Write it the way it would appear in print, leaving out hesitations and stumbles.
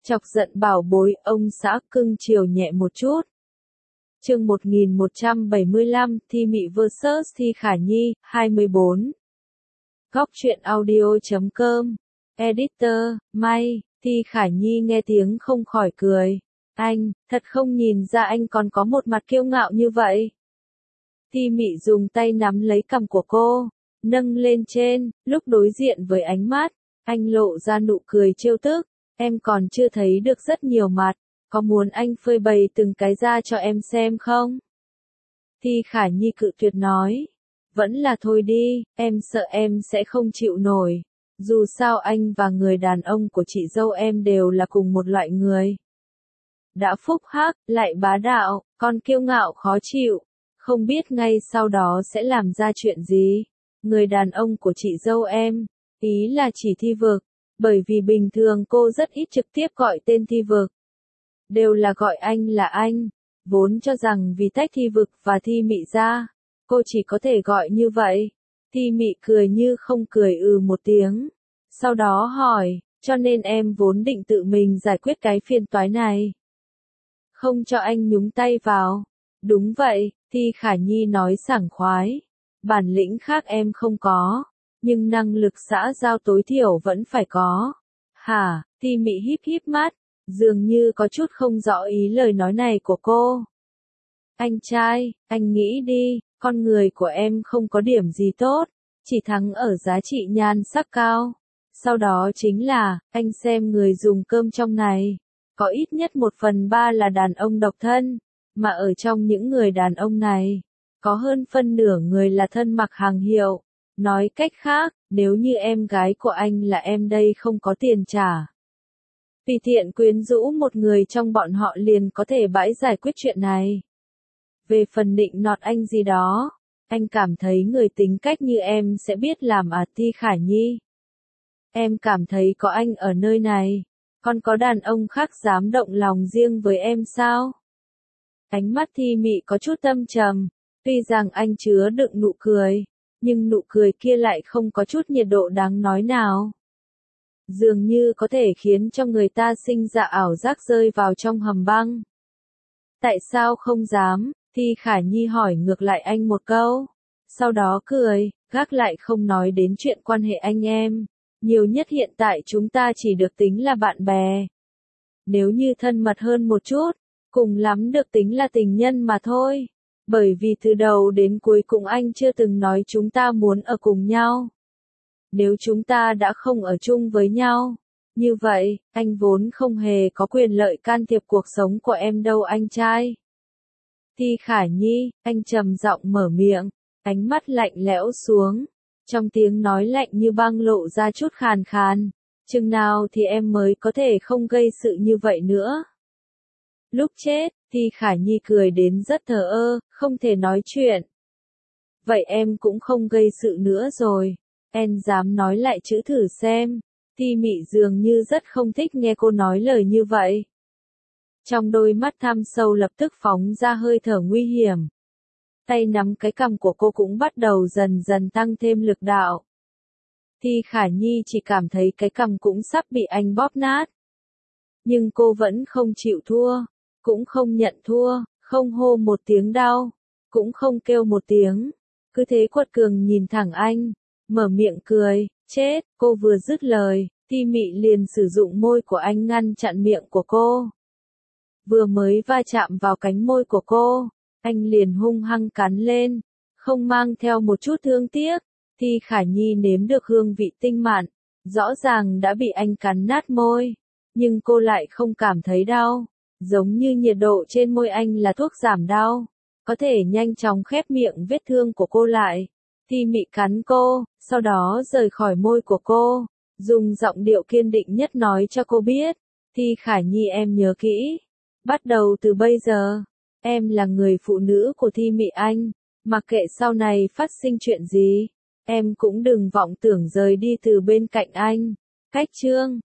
Chọc giận bảo bối, ông xã cưng chiều nhẹ một chút. Chương 1175, Thi Mị vs Thi Khả Nhi, 24. Góc truyện audio.com. Editor, May. Thi Khả Nhi nghe tiếng không khỏi cười. Anh, thật không nhìn ra anh còn có một mặt kiêu ngạo như vậy. Thi Mị dùng tay nắm lấy cằm của cô, nâng lên trên, lúc đối diện với ánh mắt, anh lộ ra nụ cười trêu tức. Em còn chưa thấy được rất nhiều mặt, có muốn anh phơi bày từng cái ra cho em xem không? Thi Khả Nhi cự tuyệt nói. Vẫn là thôi đi, em sợ em sẽ không chịu nổi. Dù sao anh và người đàn ông của chị dâu em đều là cùng một loại người. Đã phúc hắc, lại bá đạo, còn kiêu ngạo khó chịu. Không biết ngay sau đó sẽ làm ra chuyện gì. Người đàn ông của chị dâu em, ý là chỉ Thi Vực. Bởi vì bình thường cô rất ít trực tiếp gọi tên Thi Vực. Đều là gọi anh là anh. Vốn cho rằng vì tách Thi Vực và Thi Mị ra, cô chỉ có thể gọi như vậy. Thi Mị cười như không cười một tiếng. Sau đó hỏi, cho nên em vốn định tự mình giải quyết cái phiền toái này. Không cho anh nhúng tay vào. Đúng vậy, Thi Khả Nhi nói sảng khoái. Bản lĩnh khác em không có. Nhưng năng lực xã giao tối thiểu vẫn phải có. Hả, Thi Mị híp híp mắt, dường như có chút không rõ ý lời nói này của cô. Anh trai, anh nghĩ đi, con người của em không có điểm gì tốt, chỉ thắng ở giá trị nhan sắc cao. Sau đó chính là, anh xem người dùng cơm trong này, có ít nhất 1/3 là đàn ông độc thân, mà ở trong những người đàn ông này, có hơn phân nửa người là thân mặc hàng hiệu. Nói cách khác, nếu như em gái của anh là em đây không có tiền trả. Tùy tiện quyến rũ một người trong bọn họ liền có thể bãi giải quyết chuyện này. Về phần định nọt anh gì đó, anh cảm thấy người tính cách như em sẽ biết làm Thi Khả Nhi. Em cảm thấy có anh ở nơi này, còn có đàn ông khác dám động lòng riêng với em sao? Ánh mắt Thi Mị có chút âm trầm, tuy rằng anh chứa đựng nụ cười. Nhưng nụ cười kia lại không có chút nhiệt độ đáng nói nào. Dường như có thể khiến cho người ta sinh ra ảo giác rơi vào trong hầm băng. Tại sao không dám? Thi Khả Nhi hỏi ngược lại anh một câu. Sau đó cười, gác lại không nói đến chuyện quan hệ anh em. Nhiều nhất hiện tại chúng ta chỉ được tính là bạn bè. Nếu như thân mật hơn một chút, cùng lắm được tính là tình nhân mà thôi. Bởi vì từ đầu đến cuối cùng anh chưa từng nói chúng ta muốn ở cùng nhau. Nếu chúng ta đã không ở chung với nhau, như vậy, anh vốn không hề có quyền lợi can thiệp cuộc sống của em đâu anh trai. Thi Khả Nhi, anh trầm giọng mở miệng, ánh mắt lạnh lẽo xuống. Trong tiếng nói lạnh như băng lộ ra chút khàn khàn. Chừng nào thì em mới có thể không gây sự như vậy nữa. Lúc chết, Thi Khả Nhi cười đến rất thờ ơ, không thể nói chuyện. Vậy em cũng không gây sự nữa rồi. Em dám nói lại chữ thử xem. Thi Mị dường như rất không thích nghe cô nói lời như vậy. Trong đôi mắt thăm sâu lập tức phóng ra hơi thở nguy hiểm. Tay nắm cái cằm của cô cũng bắt đầu dần dần tăng thêm lực đạo. Thi Khả Nhi chỉ cảm thấy cái cằm cũng sắp bị anh bóp nát. Nhưng cô vẫn không chịu thua. Cũng không nhận thua, không hô một tiếng đau, cũng không kêu một tiếng, cứ thế quật cường nhìn thẳng anh, mở miệng cười, chết, cô vừa dứt lời, Thi Mị liền sử dụng môi của anh ngăn chặn miệng của cô. Vừa mới va chạm vào cánh môi của cô, anh liền hung hăng cắn lên, không mang theo một chút thương tiếc. Thi Khả Nhi nếm được hương vị tinh mặn, rõ ràng đã bị anh cắn nát môi, nhưng cô lại không cảm thấy đau. Giống như nhiệt độ trên môi anh là thuốc giảm đau, có thể nhanh chóng khép miệng vết thương của cô lại. Thi Mị cắn cô, sau đó rời khỏi môi của cô, dùng giọng điệu kiên định nhất nói cho cô biết. Thi Khả Nhi em nhớ kỹ, bắt đầu từ bây giờ, em là người phụ nữ của Thi Mị anh, mặc kệ sau này phát sinh chuyện gì, em cũng đừng vọng tưởng rời đi từ bên cạnh anh. Cách chương